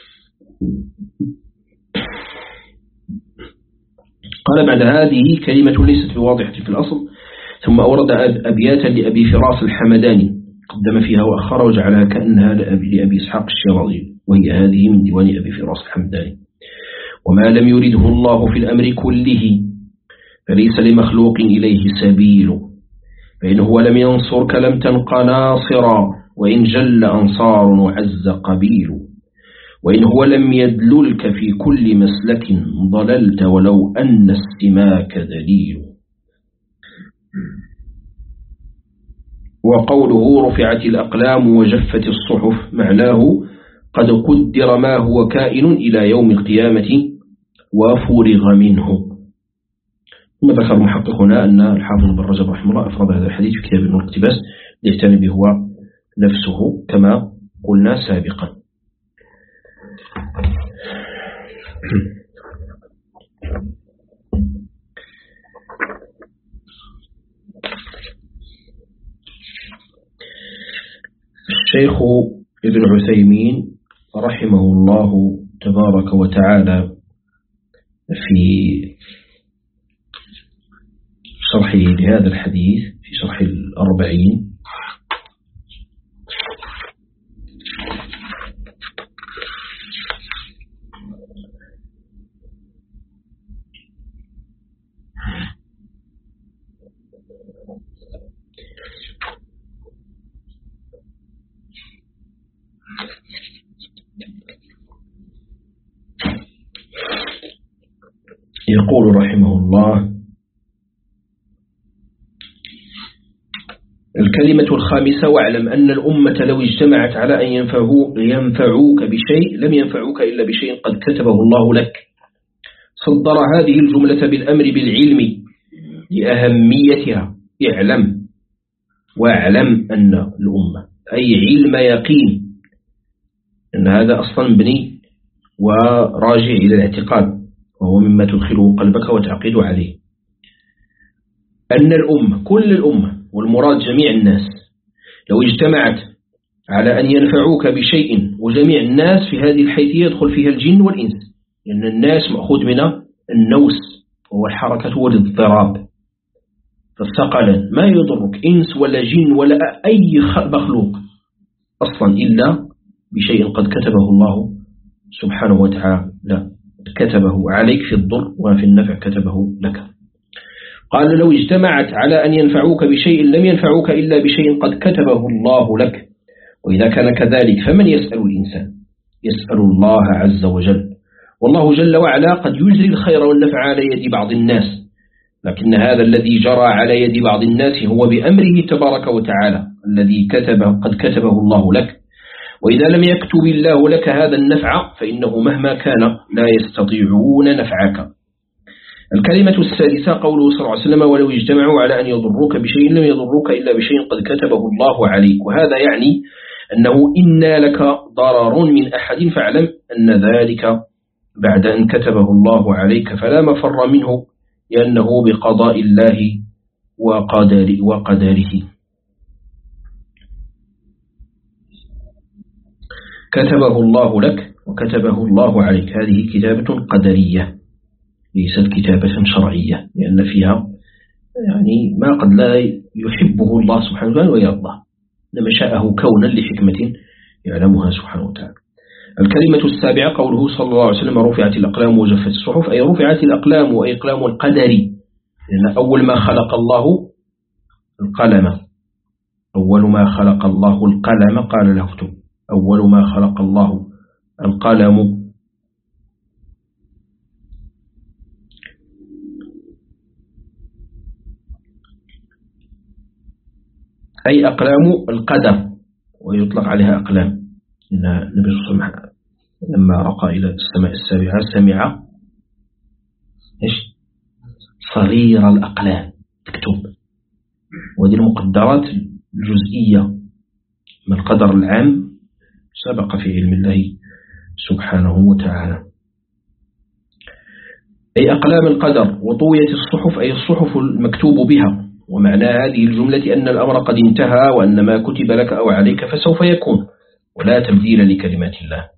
قال بعد هذه كلمة ليست بواضحة في الأصل، ثم أورد أبياتا لأبي فراس الحمداني قدم فيها وأخر وجعلها كأنها لأبي إسحاق الشيرازي، وهي هذه من ديوان أبي فراس الحمداني: وما لم يرده الله في الأمر كله فليس لمخلوق إليه سبيل، فإن هو لم ينصرك لم تنق ناصرا، وإن جل أنصار وعز قبيل، وإن هو لم يدللك في كل مسلك ضللت ولو أن استماك دليل. وقوله رفعت الأقلام وجفت الصحف معناه قد قدر ما هو كائن إلى يوم القيامة وفرغ منه. ثم ذكر المحقق هنا أن الحافظ بن رجب رحمه الله أفرد هذا الحديث في كتاب الاقتباس ليعتني به هو نفسه كما قلنا سابقا. الشيخ ابن عثيمين رحمه الله تبارك وتعالى في شرحه لهذا الحديث في شرح الأربعين يقول رحمه الله: الكلمة الخامسة: واعلم أن الأمة لو اجتمعت على أن ينفعوك بشيء لم ينفعوك إلا بشيء قد كتبه الله لك. صدر هذه الجملة بالأمر بالعلم لأهميتها. اعلم واعلم أن الأمة أي علم يقين، أن هذا أصلا مبني وراجع إلى الاعتقاد، وهو مما تدخله قلبك وتعقيد عليه. أن الأمة كل الأمة والمراد جميع الناس لو اجتمعت على أن ينفعوك بشيء، وجميع الناس في هذه الحيثية يدخل فيها الجن والإنس، لأن الناس مأخوذ من النوس وهو الحركة والاضطراب، فالثقلان ما يضرك إنس ولا جن ولا أي مخلوق أصلا إلا بشيء قد كتبه الله سبحانه وتعالى، لا كتبه عليك في الضر وفي النفع كتبه لك. قال: لو اجتمعت على أن ينفعوك بشيء لم ينفعوك إلا بشيء قد كتبه الله لك. وإذا كان كذلك فمن يسأل الإنسان؟ يسأل الله عز وجل، والله جل وعلا قد يجري الخير والنفع على يد بعض الناس، لكن هذا الذي جرى على يد بعض الناس هو بأمره تبارك وتعالى الذي كتبه قد كتبه الله لك. وإذا لم يكتب الله لك هذا النفع فإنه مهما كان لا يستطيعون نفعك. الكلمة السادسة قوله صلى الله عليه وسلم: ولو اجتمعوا على أن يضروك بشيء لم يضروك إلا بشيء قد كتبه الله عليك. وهذا يعني أنه إن لك ضرر من أحد فاعلم أن ذلك بعد أن كتبه الله عليك فلا مفر منه، لأنه بقضاء الله وقدر وقدره. كتبه الله لك وكتبه الله عليك، هذه كتابة قدرية ليست كتابة شرعية، لأن فيها يعني ما قد لا يحبه الله سبحانه وتعالى ويرضى، لما شاءه كونا لحكمة يعلمها سبحانه وتعالى. الكلمة السابعة قوله صلى الله عليه وسلم: رفعت الأقلام وجفت الصحف، أي رفعت الأقلام وإقلام القدر، لأن أول ما خلق الله القلم، أول ما خلق الله القلم قال له اكتب، أول ما خلق الله القلم. أي أقلام القدر، ويطلق عليها أقلام، إن النبي صلى الله عليه وسلم لما رقى إلى السماء السابعة سمع إيش؟ صغير الأقلام تكتب، وهذه المقدرات الجزئية من القدر العام سبق في علم الله سبحانه وتعالى. أي أقلام القدر، وطويت الصحف أي الصحف المكتوب بها. ومعنى هذه الجملة أن الأمر قد انتهى، وأن ما كتب لك أو عليك فسوف يكون، ولا تبديل لكلمات الله.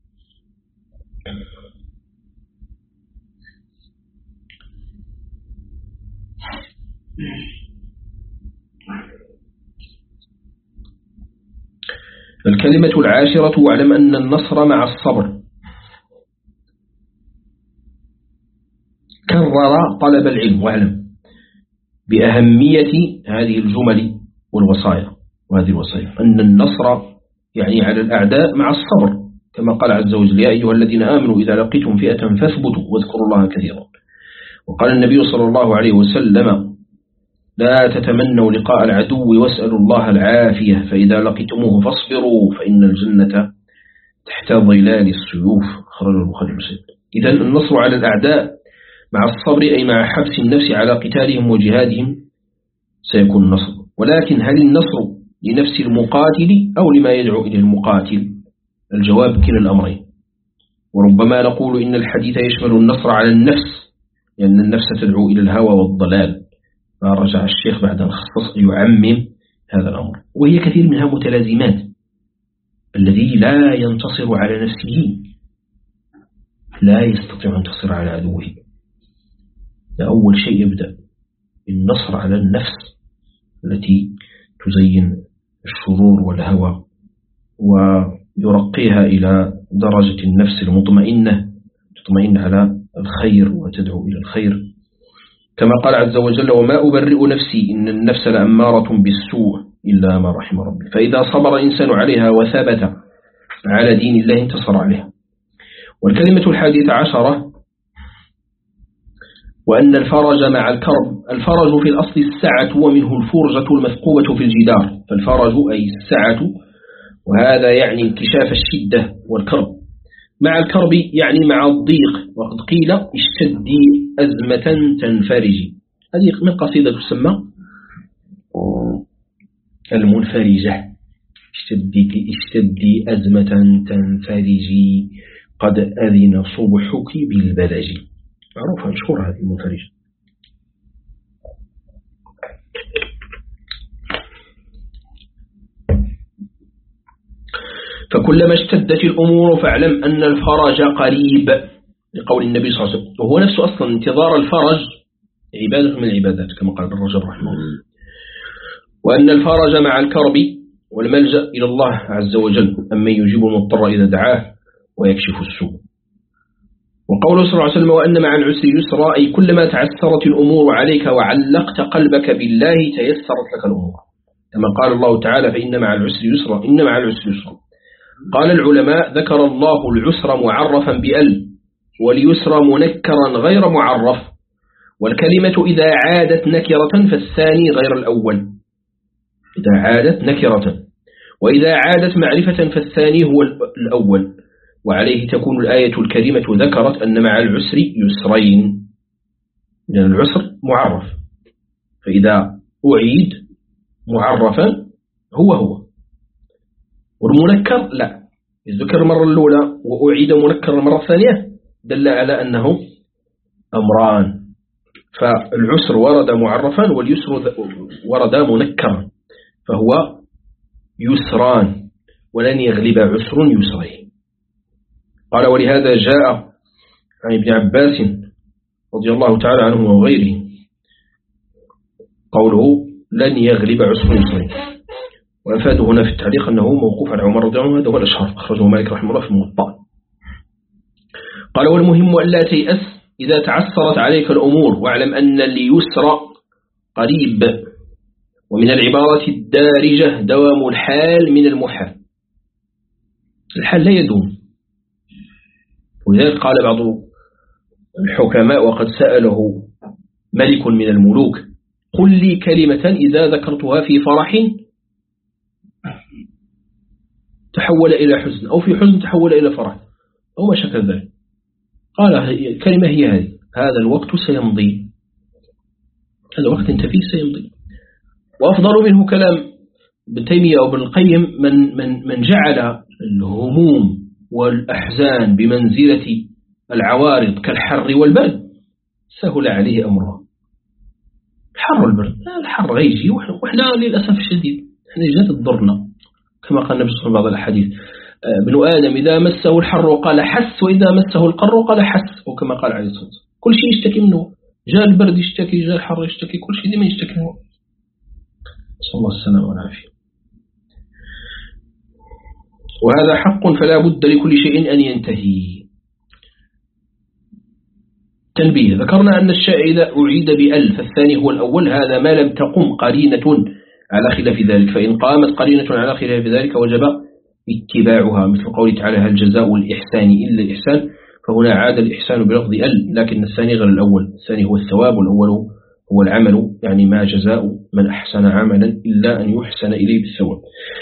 الكلمة العاشرة: واعلم أن النصر مع الصبر. كرر طلب العلم، واعلم بأهمية هذه الجمل والوصايا وهذه الوصايا، أن النصر يعني على الأعداء مع الصبر، كما قال عز وجل: يا أيها الذين آمنوا إذا لقيتم فئة فاثبتوا واذكروا الله كثيرا. وقال النبي صلى الله عليه وسلم: لا تتمنوا لقاء العدو واسألوا الله العافية، فإذا لقيتموه فاصبروا فإن الجنة تحت ظلال السيوف. خرج البخاري ومسلم. إذا النصر على الأعداء مع الصبر، أي مع حبس النفس على قتالهم وجهادهم سيكون النصر. ولكن هل النصر لنفس المقاتل أو لما يدعو إليه المقاتل؟ الجواب كلا الأمرين. وربما نقول إن الحديث يشمل النصر على النفس، لأن النفس تدعو إلى الهوى والضلال، فرجع الشيخ بعد أن خصص يعمم هذا الأمر. وهي كثير منها متلازمات. الذي لا ينتصر على نفسه لا يستطيع أن ينتصر على عدوه. أول شيء يبدأ النصر على النفس التي تزين الشرور والهوى ويرقيها إلى درجة النفس المطمئنة، تطمئن على الخير وتدعو إلى الخير، كما قال عز وجل: وما أبرئ نفسي إن النفس لأمارة بالسوء إلا ما رحم ربي. فإذا صبر الإنسان عليها وثبت على دين الله انتصر عليها. والكلمة الحادية عشرة: وأن الفرج مع الكرب. الفرج في الأصل السعة، ومنه الفرجة المثقوبة في الجدار. فالفرج أي السعة، وهذا يعني انكشاف الشدة والكرب. مع الكرب يعني مع الضيق. وقد قيل: اشتدي أزمة تنفرجي. هذه من قصيدة تسمى المنفرجة. اشتدي, اشتدي أزمة تنفرجي، قد أذن صبحك بالبلج. معروفة مشهورة هذه المنفرجة. فكلما اشتدت الأمور فاعلم أن الفرج قريب، لقول النبي صلى الله عليه وسلم. وهو نفسه أصلا انتظار الفرج عبادة من العبادات، كما قال ابن رجب رحمه الله. وأن الفرج مع الكرب، والملجأ إلى الله عز وجل، أمن يجيب المضطر إذا دعاه ويكشف السوء. وقوله صلى الله عليه وسلم: وأن مع العسر يسرا، أي كلما تعسرت الأمور عليك وعلقت قلبك بالله تيسرت لك الأمور، كما قال الله تعالى: فإن مع العسر يسرا، إن مع العسر يسرا. قال العلماء: ذكر الله العسر معرفا بأل، واليسر منكرا غير معرف. والكلمة إذا عادت نكرة فالثاني غير الأول، إذا عادت نكرة، وإذا عادت معرفة فالثاني هو الأول. وعليه تكون الآية الكريمة ذكرت أن مع العسر يسرين، لأن العسر معرف، فإذا أعيد معرفا هو هو. والمنكر لا، الذكر المرة الأولى وأعيد منكر المرة الثانية دل على أنه أمران. فالعسر ورد معرفا واليسر ورد منكرا، فهو يسران، ولن يغلب عسر يسرين. قال: ولهذا جاء عن ابن عباس رضي الله تعالى عنه وغيره قوله: لن يغلب عسر يسرين. وأفاده هنا في التعليق أنه موقوف على عمر رضي الله عنه، هذا هو الأشهر، أخرجه مالك رحمه الله في الموطأ. قال: والمهم أن لا تيأس إذا تعسرت عليك الأمور، واعلم أن اليسر قريب. ومن العبارة الدارجة دوام الحال من المحال. الحال لا يدوم، ولذلك قال بعض الحكماء وقد سأله ملك من الملوك قل لي كلمة إذا ذكرتها في فرح تحول إلى حزن أو في حزن تحول إلى فرح أو ما شكل ذلك. قال الكلمة هي هذه: هذا الوقت سيمضي، هذا وقت انت فيه سيمضي. وأفضل منه كلام ابن تيمية أو ابن القيم من, من, من جعل الهموم والأحزان بمنزلة العوارض كالحر والبرد سهل عليه أمره. الحر والبرد، الحر غيجي وإحنا للأسف الشديد احنا جات تضرنا كما قال النبي صلى الله عليه وسلم بعض الحديث: ابن آدم إذا مسه الحر قال حس وإذا مسه القر قال حس، وكما قال عليه الصلاة والسلام كل شيء يشتكي منه، جاء البرد يشتكي، جاء الحر يشتكي، كل شيء دائما يشتكي منه. صلى الله السلامة والعافية. وهذا حق فلا بد لكل شيء أن ينتهي. تنبيه: ذكرنا أن الشائع إذا أعيد بأل فالثاني هو الأول، هذا ما لم تقم قرينة على خلاف ذلك، فإن قامت قرينة على خلاف ذلك وجب اتباعها، مثل قوله تعالى: هل جزاء الإحسان إلا الإحسان، فهنا عاد الإحسان بلفظ أل، لكن الثاني غير الأول، الثاني هو الثواب والأول هو العمل، يعني ما جزاء من أحسن عملا إلا أن يحسن إليه بالثواب.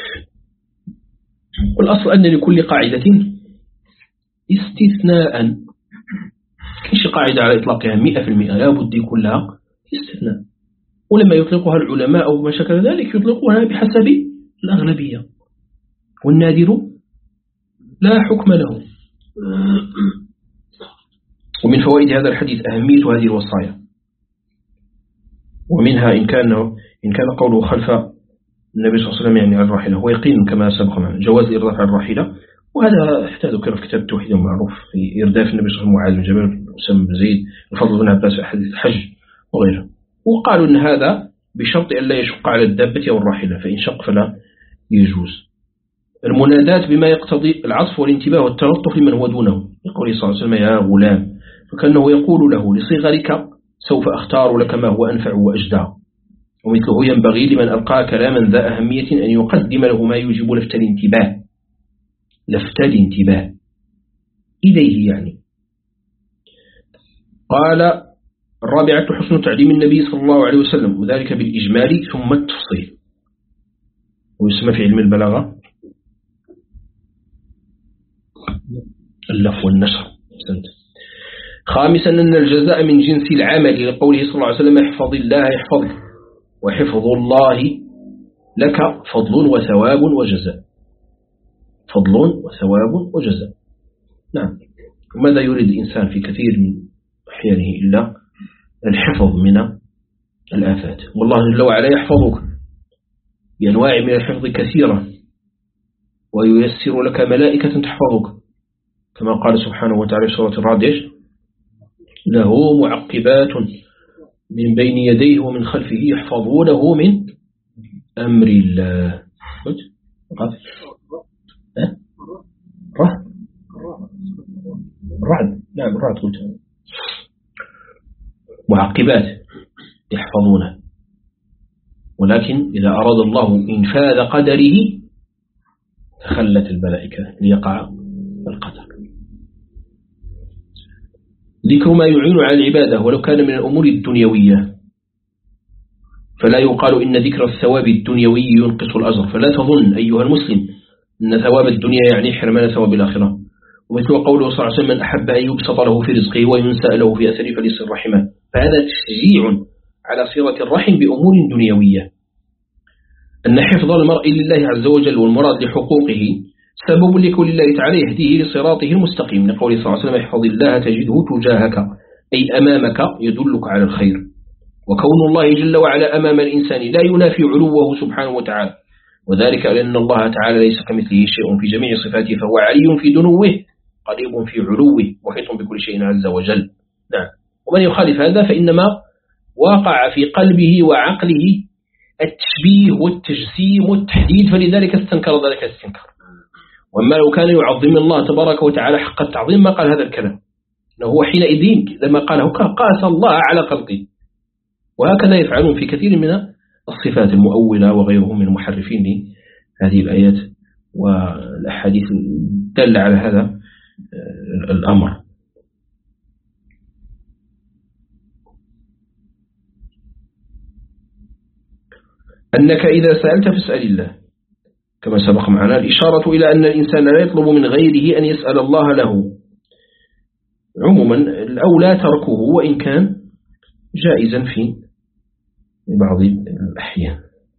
والأصل أن لكل قاعدة استثناء، كيش قاعدة على إطلاقها مئة في المئة، لا بد يكون لها استثناء، ولما يطلقها العلماء أو ما شكل ذلك يطلقونها بحسب الأغلبية، والنادر لا حكم له. ومن فوائد هذا الحديث أهمية هذه الوصايا، ومنها إن كان إن كان قوله خلف النبي صلى الله عليه وسلم يعني على الراحلة هو يقين كما سبق معنا جواز الإرداف على الراحلة، وهذا احتاج ذكر في كتاب التوحيد المعروف في إرداف النبي صلى الله عليه وسلم معاذ بن جبل وأسامة بن زيد الفضل بن عباس في حديث الحج وغيره. وقالوا أن هذا بشرط أن لا يشق على الدابة أو الراحلة، فإن شق فلا يجوز. المنادات بما يقتضي العطف والانتباه والتلطف لمن هو دونه، يقول صلى الله عليه وسلم: يا غلام، فكأنه يقول له: لصغرك سوف أختار لك ما هو أنفع وأجدى. ومثله ينبغي لمن ألقى كلاما ذا أهمية أن يقدم له ما يوجب لفت الانتباه، لفت الانتباه إليه يعني. قال: الرابعة حسن تعليم النبي صلى الله عليه وسلم، وذلك بالإجمال ثم التفصيل، ويسمى في علم البلاغة اللف والنشر. خامسا أن الجزاء من جنس العمل، لقوله صلى الله عليه وسلم: احفظ الله يحفظك، وحفظ الله لك فضل وثواب وجزاء، فضل وثواب وجزاء. نعم. وماذا يريد الإنسان في كثير من أحيانه إلا الحفظ من الآفات، والله جل وعلا يحفظك بأنواع من الحفظ كثيرة، وييسر لك ملائكة تحفظك، كما قال سبحانه وتعالى في سورة الرعد: له معقبات من بين يديه ومن خلفه يحفظونه من أمر الله. الرعد، نعم الرعد قلت، معقبات يحفظونه، ولكن إذا أراد الله إنفاذ قدره تخلت الملائكة ليقع القدر. ذكر ما يعين على العبادة ولو كان من الأمور الدنيوية، فلا يقال إن ذكر الثواب الدنيوي ينقص الأجر، فلا تظن أيها المسلم أن ثواب الدنيا يعني حرمان ثواب الآخرة. ومثل قوله صلى الله عليه وسلم: من أحب أن يبسط له في رزقه وينسأ له في أثره فليصل رحمه، فهذا تشجيع على صلة الرحم بأمور دنيوية. أن حفظ المرء لله عز وجل والمراد لحقوقه سبب لكل الله تعالى يهديه لصراطه المستقيم، لقول صلى الله عليه وسلم: احفظ الله تجده تجاهك، أي أمامك يدلك على الخير. وكون الله جل وعلا أمام الإنسان لا ينافي علوه سبحانه وتعالى، وذلك لأن الله تعالى ليس كمثله شيء في جميع صفاته، فهو علي في دنوه قريب في علوه محيط بكل شيء عز وجل. نعم. ومن يخالف هذا فإنما واقع في قلبه وعقله التشبيه والتجسيم والتحديد، فلذلك استنكر ذلك استنكر. وأما لو كان يعظم الله تبارك وتعالى حق التعظيم ما قال هذا الكلام، هو حينئذ لما قاله قاس الله على خلقه. وهكذا يفعلون في كثير من الصفات المؤولة وغيرهم من المحرفين هذه الآيات والأحاديث الدالة على هذا الأمر. أنك إذا سألت فاسأل الله، كما سبق معنا الإشارة إلى أن الإنسان لا يطلب من غيره أن يسأل الله له عموما، الأولى تركه وإن كان جائزا في بعض الأحيان.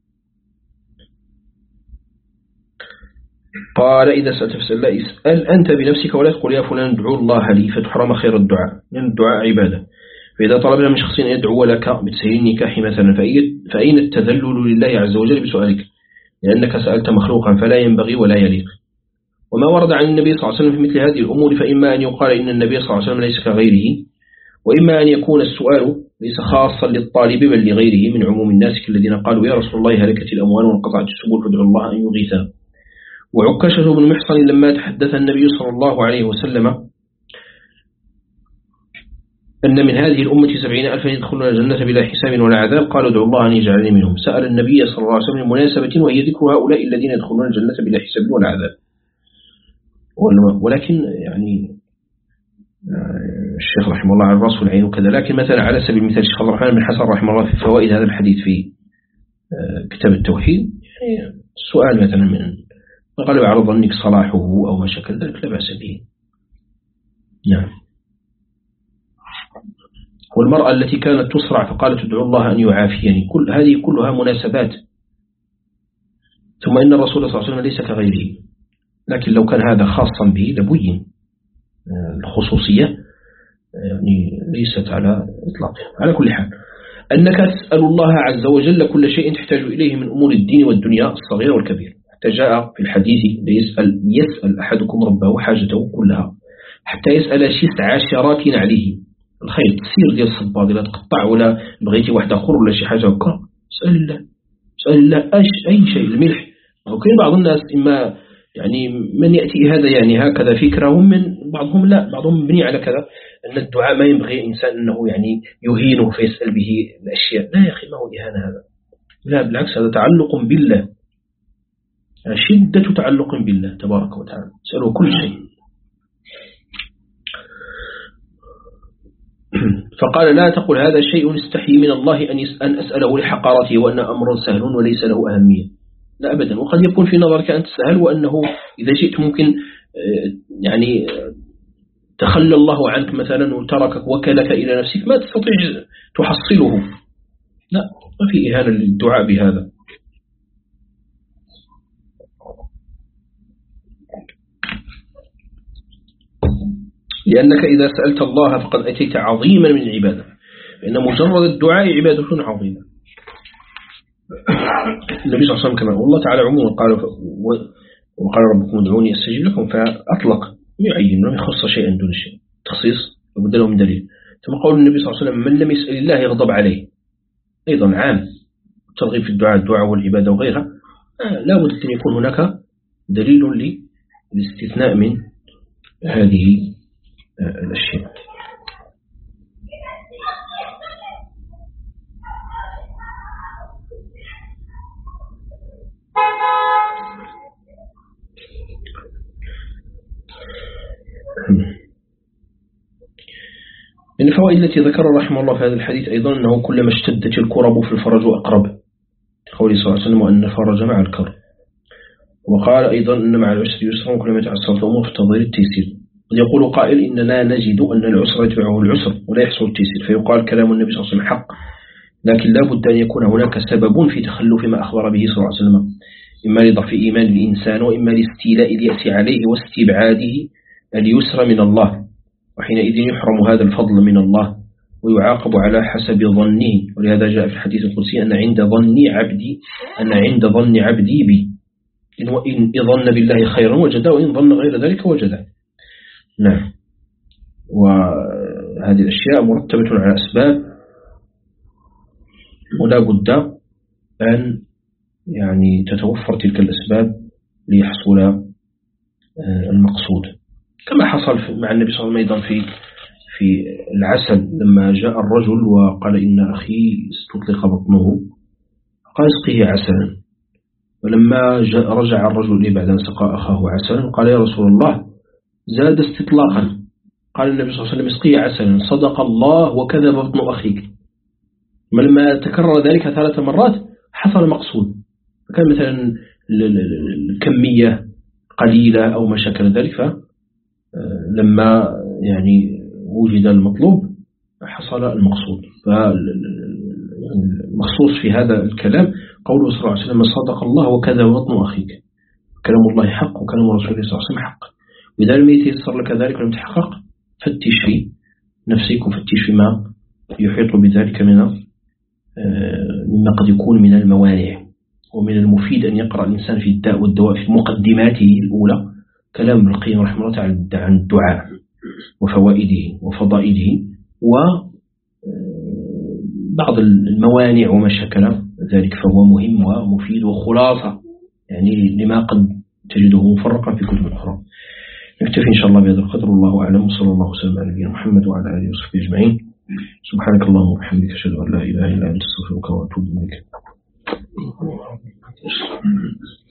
قال إذا سألت فاسأل الله، اسأل أنت بنفسك ولا تقول يا فلان ادعو الله لي فتحرم خير الدعاء، لأن الدعاء عبادة. فإذا طلبنا من شخص أن يدعو لك بتسهيل النكاح مثلا فأين التذلل لله عز وجل بسؤالك، لأنك سألت مخلوقا فلا ينبغي ولا يليق. وما ورد عن النبي صلى الله عليه وسلم في مثل هذه الأمور فإما أن يقال إن النبي صلى الله عليه وسلم ليس كغيره، وإما أن يكون السؤال ليس خاصا للطالب بل لغيره من عموم الناس الذين قالوا يا رسول الله هلكت الأموال وانقطعت السبل فادعوا الله أن يغيثها. وعكاشة بن محصن لما تحدث النبي صلى الله عليه وسلم أن من هذه الأمة سبعين ألفا يدخلون الجنة بلا حساب ولا عذاب قالوا ادعوا الله أن يجعلني منهم، سأل النبي صلى الله عليه وسلم مناسبة وهي ذكر هؤلاء الذين يدخلون الجنة بلا حساب ولا عذاب. ولكن يعني الشيخ رحمه الله على الرأس والعين وكذا، لكن مثلا على سبيل المثال الشيخ عبد الرحمن بن حسن رحمه الله في فوائد هذا الحديث في كتاب التوحيد، يعني السؤال مثلا من غلب على ظنك صلاحه أو ما شكل ذلك لا بأس به. نعم. والمرأة التي كانت تصرع فقالت ادعو الله أن يعافيني، كل هذه كلها مناسبات. ثم إن الرسول صلى الله عليه وسلم ليس كغيره، لكن لو كان هذا خاصا به لبين. الخصوصية يعني ليست على إطلاقها. على كل حال أنك تسأل الله عز وجل كل شيء تحتاج إليه من أمور الدين والدنيا الصغير والكبير، حتى جاء في الحديث يسأل, يسأل أحدكم ربه حاجته كلها حتى يسأل شسع عشرات نعليه، الخير تصير ديال الصباط لا تقطع ولا بغيتي واحد آخر ولا شي حاجة هكا، اسأل الله اسأل الله أي أي شيء. الملح وكاين بعض الناس إما يعني من يأتي هذا يعني هكذا فكرهم، من بعضهم لا، بعضهم مبني على كذا أن الدعاء ما ينبغي إنسان أنه يعني يهينه فيسأل به الأشياء. لا يا أخي، ما هو إهانة هذا، لا بالعكس، هذا تعلق بالله، شدة تعلق بالله تبارك وتعالى، سأله كل شيء. فقال لا تقل هذا شيء استحي من الله أن أسأله لحقارته وأن أمر سهل وليس له أهمية، لا أبدا. وقد يكون في نظرك أنت سهل، وأنه إذا شئت ممكن يعني تخلى الله عنك مثلا وتركك وكلك إلى نفسك ما تستطيع تحصله، لا، ما في إهانة للدعاء بهذا. لأنك إذا سألت الله فقد أتيت عظيما من العبادة، لأن مجرد الدعاء عبادة عظيمة. النبي صلى الله عليه وسلم كما الله تعالى عموما قال وقال ربكم ادعوني أستجب لكم، فأطلق يعين لم يخص شيئا دون شيء، تخصيص وبدله من دليل. ثم قول النبي صلى الله عليه وسلم من لم يسأل الله يغضب عليه، أيضا عام، ترغيب في الدعاء الدعاء والعبادة وغيرها، لا بد أن يكون هناك دليل للاستثناء من هذه الأشياء. من الفوائد التي ذكر رحمه الله في هذا الحديث أيضا أنه كلما اشتدت الكرب في الفرج أقرب، قوله صلى الله عليه وسلم وأن الفرج مع الكرب. وقال أيضا أن مع العسر يسرا كلما تعسرت الأمور في تضير التيسير. قد يقول قائل إننا نجد أن العسر يتبعه العسر ولا يحصل التيسير، فيقال كلام النبي صلى الله عليه وسلم حق، لكن لا بد أن يكون هناك سبب في تخلف ما أخبر به صلى الله عليه وسلم، إما لضعف إيمان الإنسان وإما لاستيلاء اليأس عليه واستبعاده اليسر من الله، وحينئذ يحرم هذا الفضل من الله ويعاقب على حسب ظنه. ولهذا جاء في الحديث القدسي أن عند ظني عبدي أن عند ظن عبدي بي، إن ظن بالله خيرا وجده وإن ظن غير ذلك وجده. نعم. وهذه الأشياء مرتبة على أسباب، ولا بد أن يعني تتوفر تلك الأسباب ليحصل المقصود، كما حصل مع النبي صلى الله عليه وسلم أيضا في في العسل لما جاء الرجل وقال إن أخي استطلق بطنه قال اسقيه عسلا، ولما رجع الرجل إليه بعد أن سقى أخاه عسلا قال يا رسول الله زاد استطلاقا، قال النبي صلى الله عليه وسلم اسقي عسلا، صدق الله وكذب بطن أخيك. لما تكرر ذلك ثلاث مرات حصل مقصود، فكان مثلا الكمية قليلة أو ما شكل ذلك، فلما يعني وجد المطلوب حصل المقصود. فالمخصوص في هذا الكلام قوله صلى الله عليه وسلم صدق الله وكذب بطن أخيك، كلام الله حق وكلام رسوله صلى الله عليه وسلم حق. وإذا لم يتيسر لك ذلك ولم تحقق فتش في نفسك وفتش فيما يحيط بذلك من مما قد يكون من الموانع. ومن المفيد أن يقرأ الإنسان في الداء والدواء في مقدماته الأولى كلام ابن القيم رحمه الله تعالى عن الدعاء وفوائده وفضائله وبعض الموانع وما شكل ذلك، فهو مهم ومفيد وخلاصة يعني لما قد تجده مفرقا في كتب أخرى. نكتفي إن شاء الله بهذا القدر، والله أعلم، وصلى الله وسلم على نبينا محمد وعلى آله وصحبه أجمعين. سبحانك اللهم وبحمدك أشهد أن لا إله إلا أنت أستغفرك وأتوب إليك.